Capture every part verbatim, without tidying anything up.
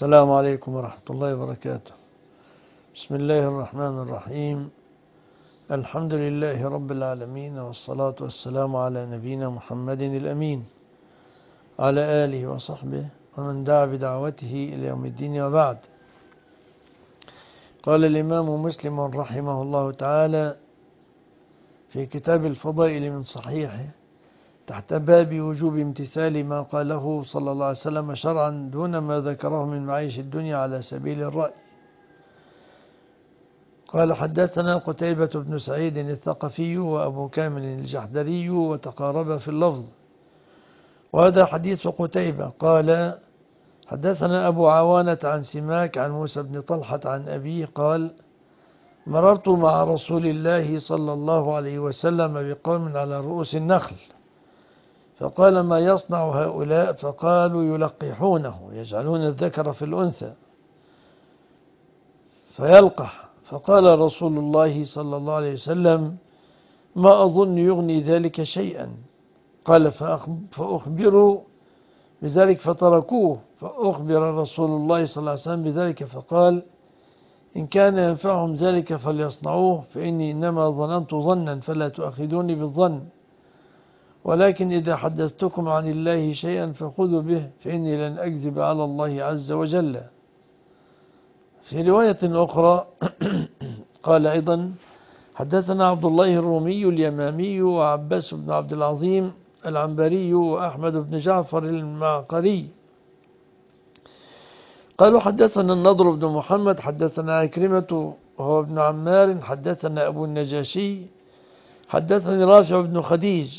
السلام عليكم ورحمة الله وبركاته. بسم الله الرحمن الرحيم. الحمد لله رب العالمين، والصلاة والسلام على نبينا محمد الأمين على آله وصحبه ومن دعا بدعوته إلى يوم الدين، وبعد. قال الإمام مسلم رحمه الله تعالى في كتاب الفضائل من صحيحه تحت باب وجوب امتثال ما قاله صلى الله عليه وسلم شرعا دون ما ذكره من معيش الدنيا على سبيل الرأي. قال: حدثنا قتيبة بن سعيد الثقفي وأبو كامل الجحدري وتقارب في اللفظ، وهذا حديث قتيبة. قال: حدثنا أبو عوانة عن سماك عن موسى بن طلحة عن أبيه قال: مررت مع رسول الله صلى الله عليه وسلم بقوم على رؤوس النخل، فقال: ما يصنع هؤلاء؟ فقالوا: يلقحونه، يجعلون الذكر في الأنثى فيلقح. فقال رسول الله صلى الله عليه وسلم: ما أظن يغني ذلك شيئا. قال: فأخبروا بذلك فتركوه، فأخبر رسول الله صلى الله عليه وسلم بذلك فقال: إن كان ينفعهم ذلك فليصنعوه، فإني إنما ظننت ظنا فلا تؤخذوني بالظن، ولكن إذا حدثتكم عن الله شيئا فخذوا به، فإني لن أكذب على الله عز وجل. في رواية أخرى قال أيضا: حدثنا عبد الله الرومي اليمامي وعباس بن عبد العظيم العنبري وأحمد بن جعفر المعقري قالوا: حدثنا النضر بن محمد حدثنا عكرمة وهو ابن عمار حدثنا أبو النجاشي حدثني رافع بن خديج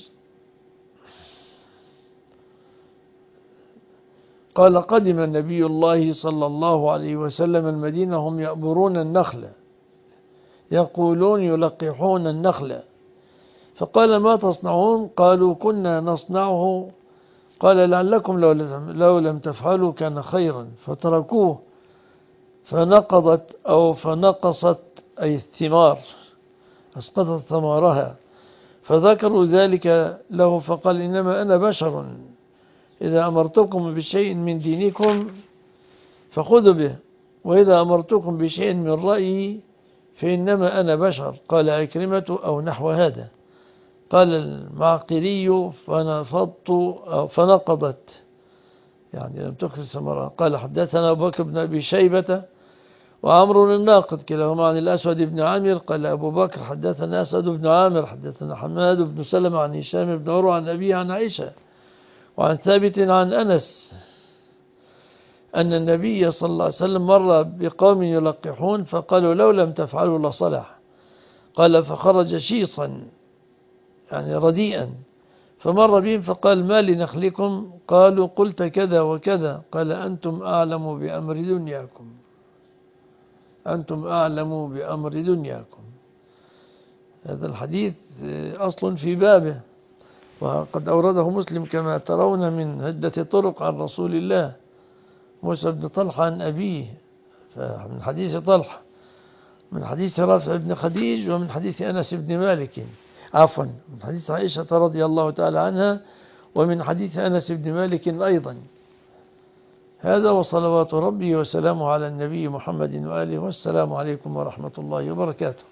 قال: قدم النبي الله صلى الله عليه وسلم المدينة هم يأبرون النخل، يقولون يلقحون النخل. فقال: ما تصنعون؟ قالوا: كنا نصنعه. قال: لعلكم لو لم تفعلوا كان خيرا. فتركوه، فنقضت أو فنقصت أي الثمار، أسقطت ثمارها. فذكروا ذلك له، فقال: إنما أنا بشر، إذا أمرتكم بشيء من دينكم فخذوا به، وإذا أمرتكم بشيء من رأيي فإنما أنا بشر. قال عكرمة: أو نحو هذا. قال المعقري: فنفضت أو فنقضت، يعني لم تخرج ثمرها. قال: حدثنا أبو بكر بن أبي شيبة وعمر الناقد كلاهما عن الأسود بن عامر. قال أبو بكر: حدثنا أسد بن عامر حدثنا حماد بن سلمة عن هشام بن عروة عن أبيه عن عائشة وعن ثابت عن أنس أن النبي صلى الله عليه وسلم مر بقوم يلقحون، فقالوا: لو لم تفعلوا لصلح. قال: فخرج شيصا، يعني رديئا، فمر بهم فقال: ما لنخلكم؟ قالوا: قلت كذا وكذا. قال: أنتم أعلم بأمر دنياكم، أنتم أعلم بأمر دنياكم. هذا الحديث أصل في بابه، وقد أورده مسلم كما ترون من عدة طرق عن رسول الله. موسى بن طلحة عن أبيه، من حديث طلحة، من حديث رافع بن خديج، ومن حديث أنس بن مالك، عفوا من حديث عائشة رضي الله تعالى عنها، ومن حديث أنس بن مالك أيضا. هذا وصلوات ربي وسلامه على النبي محمد وآله، والسلام عليكم ورحمة الله وبركاته.